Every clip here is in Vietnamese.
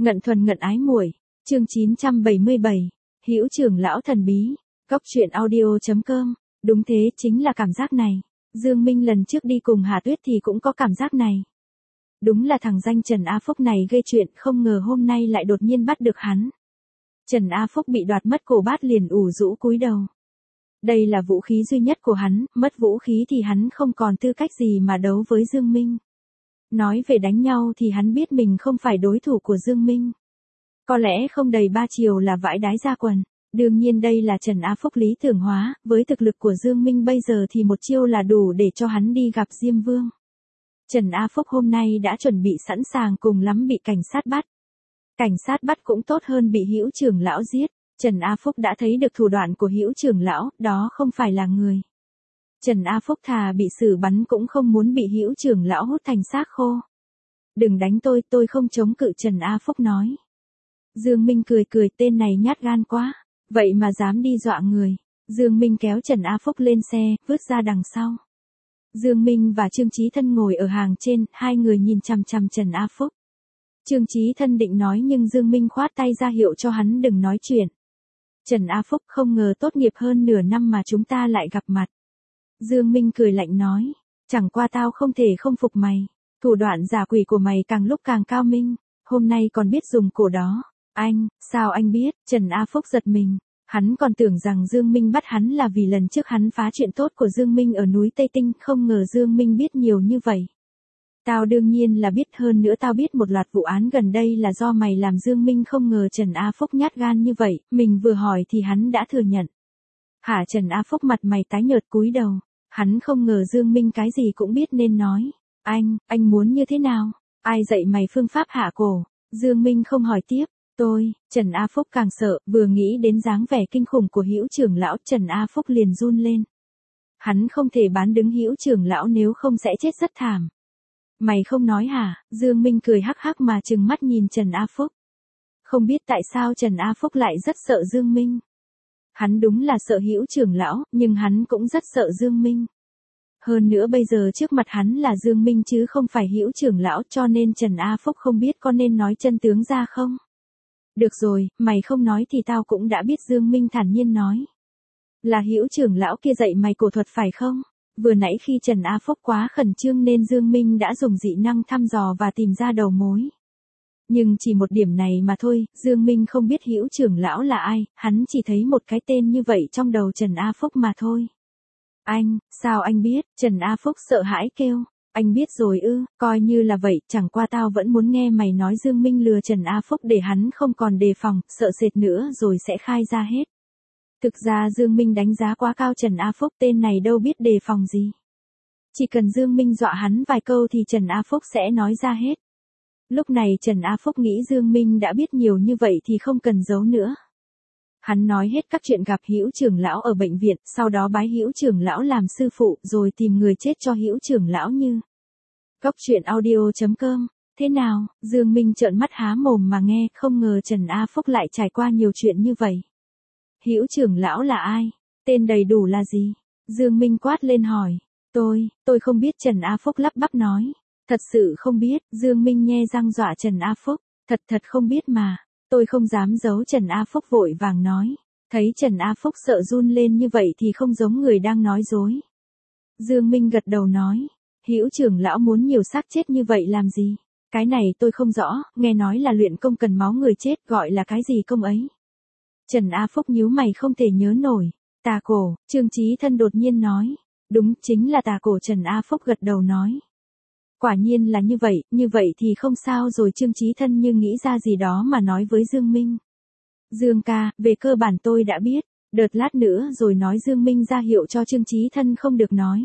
Ngận thuần ngận ái muội, chương 977, Hữu trưởng lão thần bí, Góc truyện audio.com, đúng thế chính là cảm giác này. Dương Minh lần trước đi cùng Hà Tuyết thì cũng có cảm giác này. Đúng là thằng danh Trần A Phúc này gây chuyện, không ngờ hôm nay lại đột nhiên bắt được hắn. Trần A Phúc bị đoạt mất cổ bát liền ủ rũ cúi đầu. Đây là vũ khí duy nhất của hắn, mất vũ khí thì hắn không còn tư cách gì mà đấu với Dương Minh. Nói về đánh nhau thì hắn biết mình không phải đối thủ của Dương Minh. Có lẽ không đầy 3 chiều là vãi đái ra quần. Đương nhiên đây là Trần A Phúc lý tưởng hóa, với thực lực của Dương Minh bây giờ thì một chiêu là đủ để cho hắn đi gặp Diêm Vương. Trần A Phúc hôm nay đã chuẩn bị sẵn sàng, cùng lắm bị cảnh sát bắt. Cảnh sát bắt cũng tốt hơn bị Hữu trưởng lão giết. Trần A Phúc đã thấy được thủ đoạn của Hữu trưởng lão, đó không phải là người. Trần A Phúc thà bị xử bắn cũng không muốn bị Hữu trưởng lão hút thành xác khô. Đừng đánh tôi không chống cự, Trần A Phúc nói. Dương Minh cười cười, tên này nhát gan quá, vậy mà dám đi dọa người. Dương Minh kéo Trần A Phúc lên xe, vứt ra đằng sau. Dương Minh và Trương Chí Thân ngồi ở hàng trên, hai người nhìn chằm chằm Trần A Phúc. Trương Chí Thân định nói nhưng Dương Minh khoát tay ra hiệu cho hắn đừng nói chuyện. Trần A Phúc, không ngờ tốt nghiệp hơn nửa năm mà chúng ta lại gặp mặt. Dương Minh cười lạnh nói, chẳng qua tao không thể không phục mày. Thủ đoạn giả quỷ của mày càng lúc càng cao minh, hôm nay còn biết dùng cổ đó. Anh, sao anh biết? Trần A Phúc giật mình. Hắn còn tưởng rằng Dương Minh bắt hắn là vì lần trước hắn phá chuyện tốt của Dương Minh ở núi Tây Tinh, không ngờ Dương Minh biết nhiều như vậy. Tao đương nhiên là biết, hơn nữa tao biết một loạt vụ án gần đây là do mày làm. Dương Minh không ngờ Trần A Phúc nhát gan như vậy, mình vừa hỏi thì hắn đã thừa nhận. Hả? Trần A Phúc mặt mày tái nhợt cúi đầu, hắn không ngờ Dương Minh cái gì cũng biết nên nói. Anh muốn như thế nào? Ai dạy mày phương pháp hạ cổ? Dương Minh không hỏi tiếp. Trần A Phúc càng sợ, vừa nghĩ đến dáng vẻ kinh khủng của Hữu trưởng lão, Trần A Phúc liền run lên. Hắn không thể bán đứng Hữu trưởng lão, nếu không sẽ chết rất thảm. Mày không nói hả? Dương Minh cười hắc hắc mà trừng mắt nhìn Trần A Phúc. Không biết tại sao Trần A Phúc lại rất sợ Dương Minh. Hắn đúng là sợ Hữu trưởng lão, nhưng hắn cũng rất sợ Dương Minh. Hơn nữa bây giờ trước mặt hắn là Dương Minh chứ không phải Hữu trưởng lão, cho nên Trần A Phúc không biết có nên nói chân tướng ra không. Được rồi, mày không nói thì tao cũng đã biết, Dương Minh thản nhiên nói. Là Hữu trưởng lão kia dạy mày cổ thuật phải không? Vừa nãy khi Trần A Phúc quá khẩn trương nên Dương Minh đã dùng dị năng thăm dò và tìm ra đầu mối. Nhưng chỉ một điểm này mà thôi, Dương Minh không biết Hữu trưởng lão là ai, hắn chỉ thấy một cái tên như vậy trong đầu Trần A Phúc mà thôi. Anh, sao anh biết? Trần A Phúc sợ hãi kêu. Anh biết rồi ư? Coi như là vậy, chẳng qua tao vẫn muốn nghe mày nói Dương Minh lừa Trần A Phúc để hắn không còn đề phòng, sợ sệt nữa rồi sẽ khai ra hết. Thực ra Dương Minh đánh giá quá cao Trần A Phúc, tên này đâu biết đề phòng gì. Chỉ cần Dương Minh dọa hắn vài câu thì Trần A Phúc sẽ nói ra hết. Lúc này Trần A Phúc nghĩ Dương Minh đã biết nhiều như vậy thì không cần giấu nữa. Hắn nói hết các chuyện gặp Hữu trưởng lão ở bệnh viện, sau đó bái Hữu trưởng lão làm sư phụ, rồi tìm người chết cho Hữu trưởng lão như. Góc truyện audio.com. Thế nào? Dương Minh trợn mắt há mồm mà nghe, không ngờ Trần A Phúc lại trải qua nhiều chuyện như vậy. Hữu trưởng lão là ai? Tên đầy đủ là gì? Dương Minh quát lên hỏi. Tôi không biết, Trần A Phúc lắp bắp nói. Thật sự không biết. Dương Minh nhe răng dọa Trần A Phúc. Thật không biết mà. Tôi không dám giấu, Trần A Phúc vội vàng nói. Thấy Trần A Phúc sợ run lên như vậy thì không giống người đang nói dối. Dương Minh gật đầu nói. Hữu trưởng lão muốn nhiều xác chết như vậy làm gì? Cái này tôi không rõ, nghe nói là luyện công cần máu người chết, gọi là cái gì công ấy? Trần A Phúc nhíu mày không thể nhớ nổi. Tà cổ, Trương Chí Thân đột nhiên nói. Đúng, chính là tà cổ, Trần A Phúc gật đầu nói. Quả nhiên là như vậy thì không sao rồi. Trương Chí Thân như nghĩ ra gì đó mà nói với Dương Minh. Dương ca, về cơ bản tôi đã biết, đợt lát nữa rồi nói. Dương Minh ra hiệu cho Trương Chí Thân không được nói.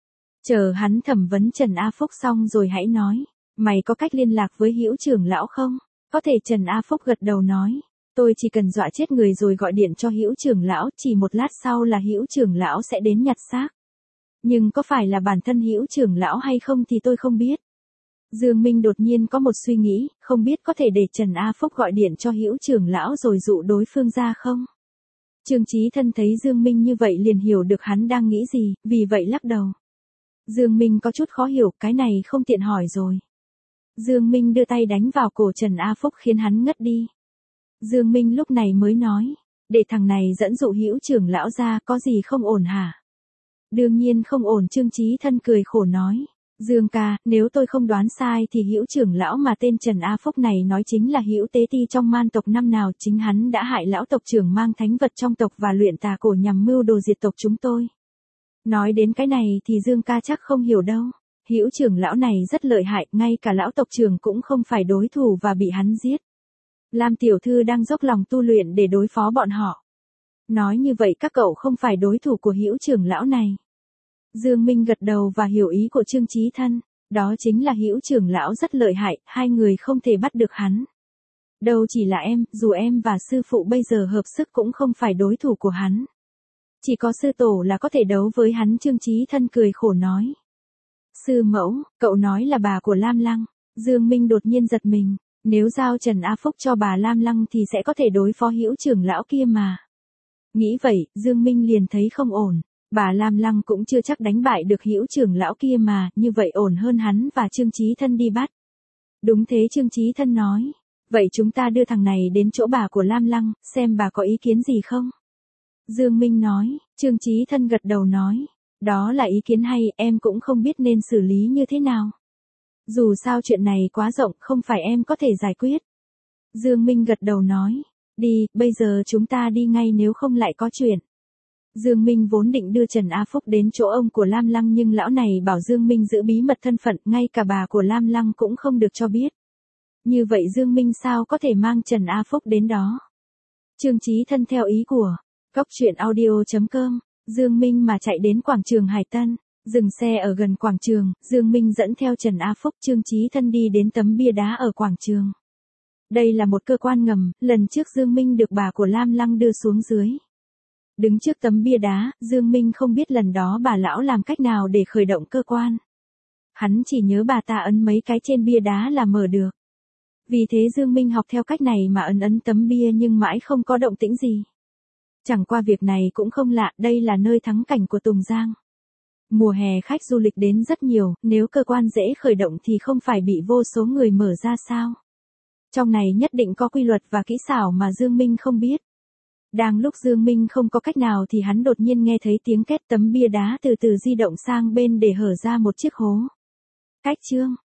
Chờ hắn thẩm vấn Trần A Phúc xong rồi hãy nói. Mày có cách liên lạc với Hữu trưởng lão không? Có thể, Trần A Phúc gật đầu nói. Tôi chỉ cần dọa chết người rồi gọi điện cho Hữu trưởng lão, chỉ một lát sau là Hữu trưởng lão sẽ đến nhặt xác. Nhưng có phải là bản thân Hữu trưởng lão hay không thì tôi không biết. Dương Minh đột nhiên có một suy nghĩ, không biết có thể để Trần A Phúc gọi điện cho Hữu trưởng lão rồi dụ đối phương ra không? Trương Chí Thân thấy Dương Minh như vậy liền hiểu được hắn đang nghĩ gì, vì vậy lắc đầu. Dương Minh có chút khó hiểu, cái này không tiện hỏi rồi. Dương Minh đưa tay đánh vào cổ Trần A Phúc khiến hắn ngất đi. Dương Minh lúc này mới nói, để thằng này dẫn dụ Hữu trưởng lão ra, có gì không ổn hả? Đương nhiên không ổn. Trương Chí Thân cười khổ nói, Dương ca, nếu tôi không đoán sai thì Hữu trưởng lão mà tên Trần A Phúc này nói chính là Hữu Tế Ti trong Man tộc năm nào, chính hắn đã hại lão tộc trưởng mang thánh vật trong tộc và luyện tà cổ nhằm mưu đồ diệt tộc chúng tôi. Nói đến cái này thì Dương ca chắc không hiểu đâu. Hữu trưởng lão này rất lợi hại, ngay cả lão tộc trưởng cũng không phải đối thủ và bị hắn giết. Lam tiểu thư đang dốc lòng tu luyện để đối phó bọn họ. Nói như vậy các cậu không phải đối thủ của Hữu trưởng lão này. Dương Minh gật đầu và hiểu ý của Trương Chí Thân, đó chính là Hữu trưởng lão rất lợi hại, hai người không thể bắt được hắn. Đâu chỉ là em, dù em và sư phụ bây giờ hợp sức cũng không phải đối thủ của hắn. Chỉ có sư tổ là có thể đấu với hắn. Trương Chí Thân cười khổ nói. Sư mẫu, cậu nói là bà của Lam Lăng. Dương Minh đột nhiên giật mình, nếu giao Trần A Phúc cho bà Lam Lăng thì sẽ có thể đối phó Hữu trưởng lão kia mà. Nghĩ vậy, Dương Minh liền thấy không ổn. Bà Lam Lăng cũng chưa chắc đánh bại được Hữu trưởng lão kia mà, như vậy ổn hơn hắn và Trương Chí Thân đi bắt. Đúng thế. Trương Chí Thân nói, vậy chúng ta đưa thằng này đến chỗ bà của Lam Lăng, xem bà có ý kiến gì không? Dương Minh nói. Trương Chí Thân gật đầu nói, đó là ý kiến hay, em cũng không biết nên xử lý như thế nào. Dù sao chuyện này quá rộng, không phải em có thể giải quyết. Dương Minh gật đầu nói, đi, bây giờ chúng ta đi ngay nếu không lại có chuyện. Dương Minh vốn định đưa Trần A Phúc đến chỗ ông của Lam Lăng nhưng lão này bảo Dương Minh giữ bí mật thân phận, ngay cả bà của Lam Lăng cũng không được cho biết. Như vậy Dương Minh sao có thể mang Trần A Phúc đến đó? Trương Chí Thân theo ý của Cóc Truyện Audio.com, Dương Minh mà chạy đến quảng trường Hải Tân, dừng xe ở gần quảng trường, Dương Minh dẫn theo Trần A Phúc. Trương Chí Thân đi đến tấm bia đá ở quảng trường. Đây là một cơ quan ngầm, lần trước Dương Minh được bà của Lam Lăng đưa xuống dưới. Đứng trước tấm bia đá, Dương Minh không biết lần đó bà lão làm cách nào để khởi động cơ quan. Hắn chỉ nhớ bà ta ấn mấy cái trên bia đá là mở được. Vì thế Dương Minh học theo cách này mà ấn tấm bia nhưng mãi không có động tĩnh gì. Chẳng qua việc này cũng không lạ, đây là nơi thắng cảnh của Tùng Giang. Mùa hè khách du lịch đến rất nhiều, nếu cơ quan dễ khởi động thì không phải bị vô số người mở ra sao? Trong này nhất định có quy luật và kỹ xảo mà Dương Minh không biết. Đang lúc Dương Minh không có cách nào thì hắn đột nhiên nghe thấy tiếng két, tấm bia đá từ từ di động sang bên để hở ra một chiếc hố. Cách chương